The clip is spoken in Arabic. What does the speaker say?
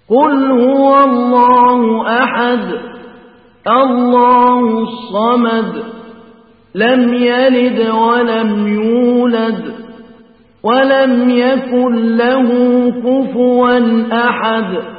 قل هو الله أحد الله الصمد لم يلد ولم يولد ولم يكن له كفوا أحد